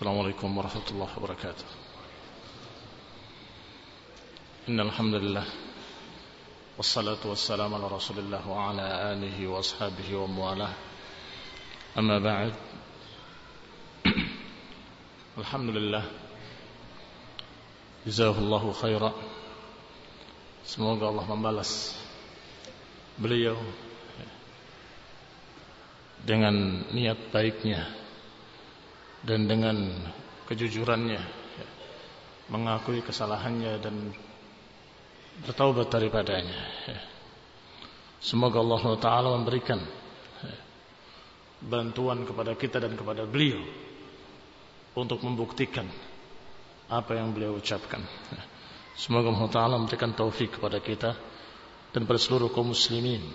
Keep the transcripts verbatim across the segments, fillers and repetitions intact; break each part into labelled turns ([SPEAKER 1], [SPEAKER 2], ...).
[SPEAKER 1] Assalamualaikum warahmatullahi wabarakatuh. Innal hamdalillah wassalatu wassalamu ala Rasulillah wa ala alihi wa ashabihi wa muwalah. Amma ba'd. Alhamdulillah. Jazakallahu khairan. Semoga Allah membalas beliau dengan niat baiknya dan dengan kejujurannya mengakui kesalahannya dan bertaubat daripadanya. Semoga Allah Ta'ala memberikan bantuan kepada kita dan kepada beliau untuk membuktikan apa yang beliau ucapkan. Semoga Allah Ta'ala memberikan taufik kepada kita dan pada seluruh kaum muslimin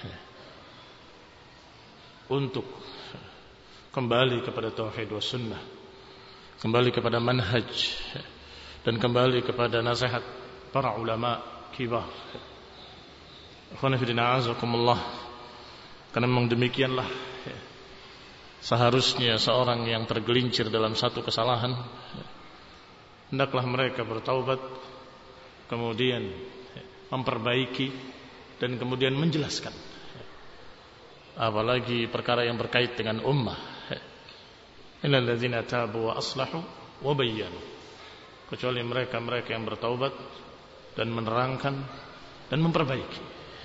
[SPEAKER 1] untuk kembali kepada tauhid wa sunnah, kembali kepada manhaj, dan kembali kepada nasihat para ulama kibar. Ikhwan fillah azakumullah. Karena memang demikianlah seharusnya seorang yang tergelincir dalam satu kesalahan, hendaklah mereka bertaubat, kemudian memperbaiki dan kemudian menjelaskan. Apalagi perkara yang berkait dengan ummah. Innal ladzina tabu wa aslahu wa bayyanu. Kecuali mereka-mereka yang bertaubat dan menerangkan dan memperbaiki.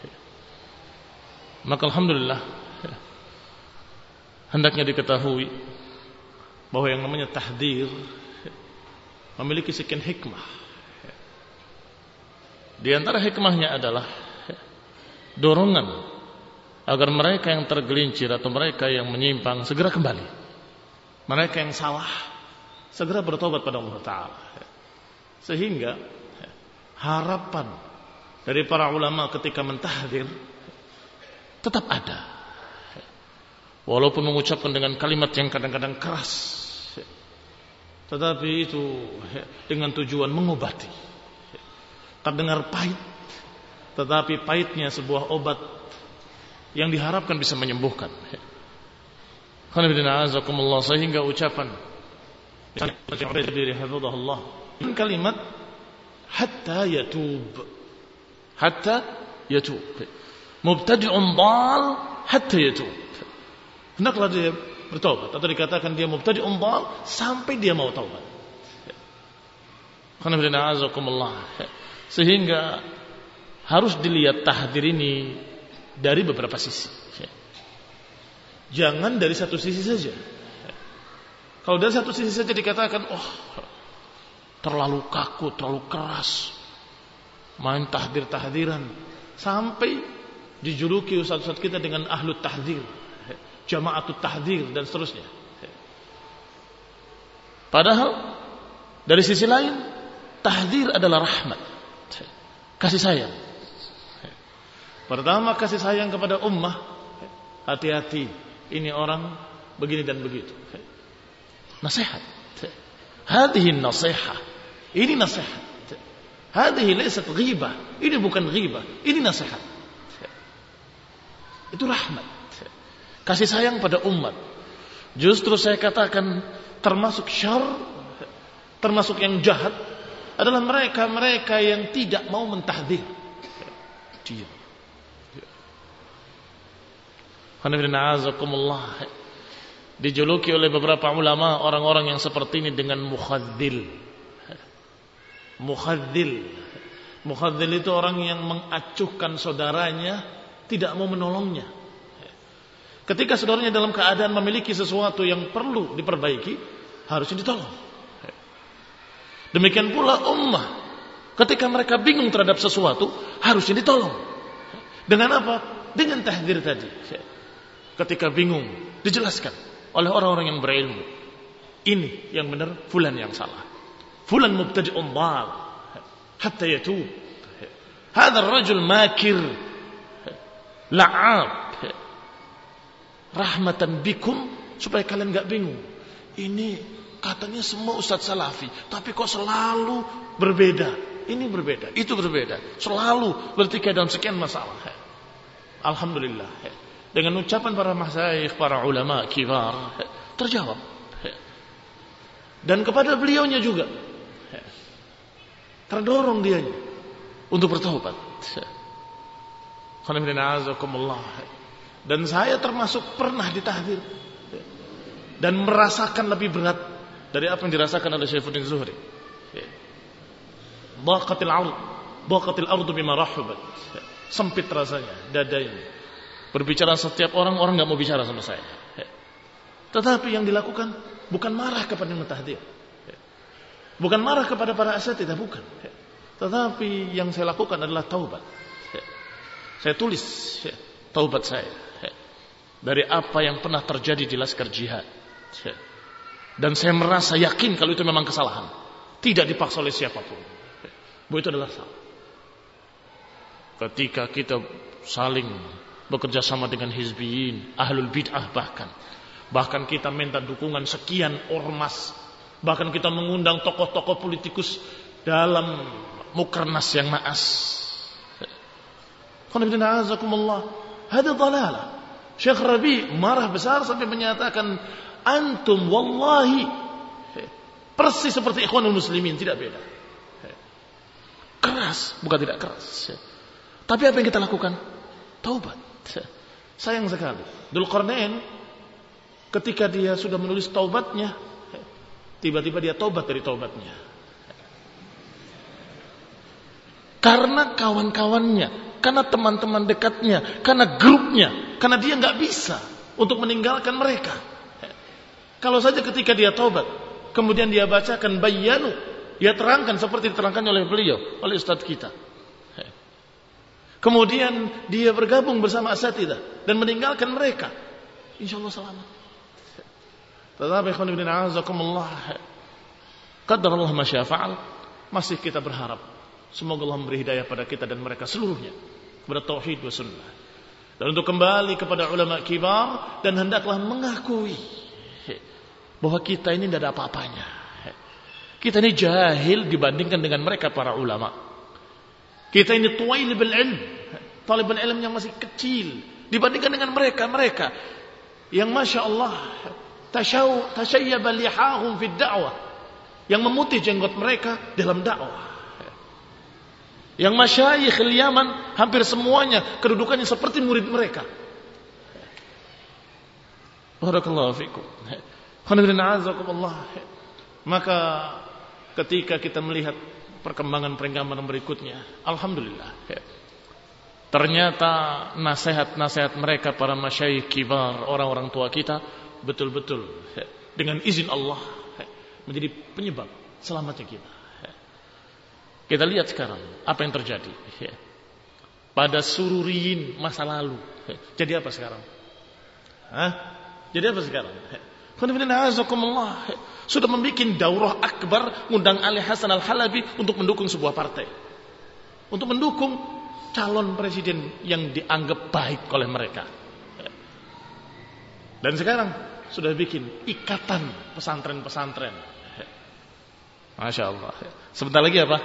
[SPEAKER 1] Maka alhamdulillah hendaknya diketahui bahwa yang namanya tahdzir memiliki sekian hikmah. Di antara hikmahnya adalah dorongan agar mereka yang tergelincir atau mereka yang menyimpang segera kembali. Mereka yang salah segera bertobat pada Allah Ta'ala. Sehingga harapan dari para ulama ketika mentahdzir tetap ada. Walaupun mengucapkan dengan kalimat yang kadang-kadang keras, tetapi itu dengan tujuan mengobati. Terdengar pahit, tetapi pahitnya sebuah obat yang diharapkan bisa menyembuhkan. Sehingga ucapan kalimat hatta yatub, hatta yatub, mubtadi'un dhal hatta yatub. Hendaklah dia bertaubat, atau dikatakan dia mubtadi'un dhal sampai dia mau taubat. Sehingga harus dilihat tahdzir ini dari beberapa sisi. Jangan dari satu sisi saja. Kalau dari satu sisi saja dikatakan, oh terlalu kaku, terlalu keras, main tahdzir-tahdziran, sampai dijuluki ustaz-ustaz kita dengan ahlut tahdzir, jama'atut tahdzir dan seterusnya. Padahal dari sisi lain, tahdzir adalah rahmat, kasih sayang. Pertama, kasih sayang kepada ummah. Hati-hati, ini orang begini dan begitu. Nasihat. Hadhihi nasihat. Ini nasihat. Hadhihi laysat ghibah. Ini bukan ghibah. Ini nasihat. Itu rahmat. Kasih sayang pada umat. Justru saya katakan termasuk syarr, termasuk yang jahat adalah mereka-mereka yang tidak mau mentahdzir. Diam. Dijuluki oleh beberapa ulama orang-orang yang seperti ini dengan mukhadzil. Mukhadzil. Mukhadzil itu orang yang mengacuhkan saudaranya, tidak mau menolongnya. Ketika saudaranya dalam keadaan memiliki sesuatu yang perlu diperbaiki, harusnya ditolong. Demikian pula ummah, ketika mereka bingung terhadap sesuatu, harusnya ditolong. Dengan apa? Dengan tahdzir tadi. Ketika bingung, dijelaskan oleh orang-orang yang berilmu. Ini yang benar, fulan yang salah. Fulan mubtadi'un dhal hatta yatub. Hadha ar-rajul makir la'ab. Rahmatan bikum, supaya kalian enggak bingung. Ini katanya semua ustaz salafi, tapi kok selalu berbeda. Ini berbeda, itu berbeda. Selalu bertikai dalam sekian masalah. Alhamdulillah. Dengan ucapan para masyayikh, para ulama kibar, terjawab. dan kepada beliaunya juga. Terdorong dia untuk bertaubat. Dan saya termasuk pernah ditahdir dan merasakan lebih berat dari apa yang dirasakan oleh Syaifuddin Zuhri. Dhaqatil ard, dhaqatil ardu bima rahabat. Sempit rasanya dada ini. Berbicara setiap orang, orang enggak mau bicara sama saya. Tetapi yang dilakukan bukan marah kepada yang mentahdir. Bukan marah kepada para asatidzah, bukan. Tetapi yang saya lakukan adalah taubat. Saya tulis taubat saya dari apa yang pernah terjadi di laskar jihad. Dan saya merasa yakin kalau itu memang kesalahan, tidak dipaksa oleh siapapun. Bahwa itu adalah salah. Ketika kita saling bekerja sama dengan hizbiyin, ahlul bid'ah bahkan. Bahkan kita minta dukungan sekian ormas. Bahkan kita mengundang tokoh-tokoh politikus dalam mukernas yang naas. Hada dhalalah. Syekh Rabi marah besar sampai menyatakan, antum wallahi persis seperti ikhwanul muslimin, tidak beda. Keras, bukan tidak keras. Tapi apa yang kita lakukan? Taubat. Sayang sekali, Dzulqarnain ketika dia sudah menulis taubatnya, tiba-tiba dia taubat dari taubatnya. Karena kawan-kawannya, karena teman-teman dekatnya, karena grupnya, karena dia nggak bisa untuk meninggalkan mereka. Kalau saja ketika dia taubat, kemudian dia bacakan bayanu, dia terangkan seperti diterangkan oleh beliau, oleh ustadz kita. Kemudian dia bergabung bersama asatidzah dan meninggalkan mereka, insya Allah selamat. Tetapi ikhwan ibn a'azakumullah, qadarallah ma syaa fa'al, masih kita berharap semoga Allah memberi hidayah pada kita dan mereka seluruhnya kepada tauhid wa sunnah, dan untuk kembali kepada ulama kibar, dan hendaklah mengakui bahwa kita ini tidak ada apa-apanya. Kita ini jahil dibandingkan dengan mereka para ulama. Kita ini tuwailibul ilm, talibul ilm yang masih kecil dibandingkan dengan mereka-mereka yang masya Allah tashayyaba lihahum fid da'wah, yang memutih jenggot mereka dalam dakwah. Yang masyayikh al-Yaman hampir semuanya kedudukannya seperti murid mereka. Barakallahu fikum. Maka ketika kita melihat perkembangan-perkembangan berikutnya, alhamdulillah, ternyata nasihat-nasihat mereka para masyayikh kibar, orang-orang tua kita, betul-betul dengan izin Allah menjadi penyebab selamatnya kita. Kita lihat sekarang apa yang terjadi pada sururiyin masa lalu. Jadi apa sekarang? Hah? Jadi apa sekarang? Sudah membuat daurah akbar, ngundang Ali Hasan Al-Halabi untuk mendukung sebuah partai, untuk mendukung calon presiden yang dianggap baik oleh mereka. Dan sekarang sudah bikin ikatan pesantren-pesantren. Masya Allah. Sebentar lagi apa?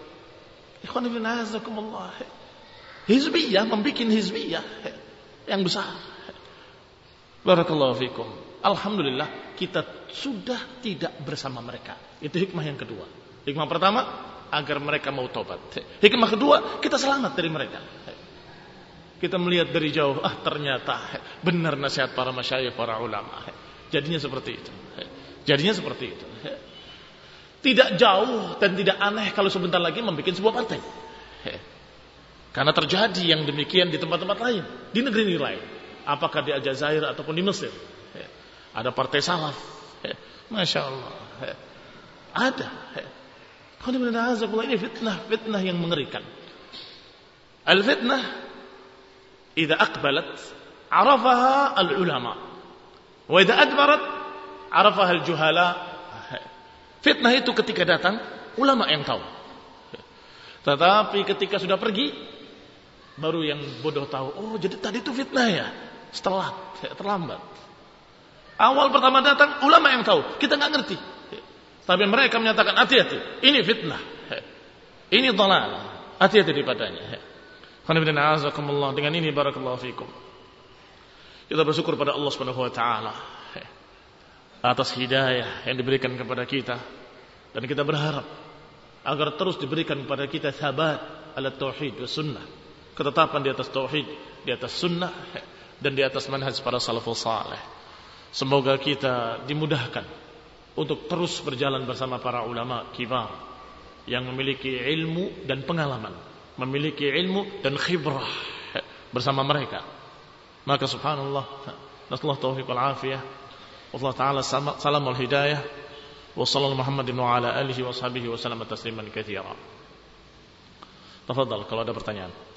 [SPEAKER 1] Hizbiyah, membuat hizbiyah yang besar. Barakallahu fikum. Alhamdulillah kita sudah tidak bersama mereka. Itu hikmah yang kedua. Hikmah pertama, agar mereka mau tobat. Hikmah kedua, kita selamat dari mereka. Kita melihat dari jauh, ah ternyata benar nasihat para masyayikh, para ulama. Jadinya seperti itu. Jadinya seperti itu. Tidak jauh dan tidak aneh kalau sebentar lagi membuat sebuah partai. Karena terjadi yang demikian di tempat-tempat lain, di negeri-negeri lain. Apakah di Aljazair ataupun di Mesir. Ada partai salaf. Masya Allah. Ada. Ini fitnah, fitnah yang mengerikan. Al-fitnah, idza aqbalat, arafaha al-ulama. Wa idza adbarat, arafaha al-juhala. Fitnah itu ketika datang, ulama yang tahu. Tetapi ketika sudah pergi, baru yang bodoh tahu. Oh, jadi tadi itu fitnah ya. Setelah, terlambat. Awal pertama datang, ulama yang tahu. Kita nggak ngerti. Tapi mereka menyatakan, hati-hati. Ini fitnah. Ini dhalal. Hati-hati daripadanya. Dengan ini, barakallahu fikum. Kita bersyukur pada Allah subhanahu wa ta'ala. atas hidayah yang diberikan kepada kita, dan kita berharap agar terus diberikan kepada kita thabat ala tauhid wa sunnah, ketetapan di atas tauhid, di atas sunnah, dan di atas manhaj para salafus saleh. Semoga kita dimudahkan untuk terus berjalan bersama para ulama kibar yang memiliki ilmu dan pengalaman, memiliki ilmu dan khibrah bersama mereka. Maka subhanallah, nasallahu taufiq wal afiyah, wallahu taala salamul hidayah, wa sallallahu Muhammadin wa ala alihi wa sahbihi wa sallam tasliman katsira. Tafadhal kalau ada pertanyaan.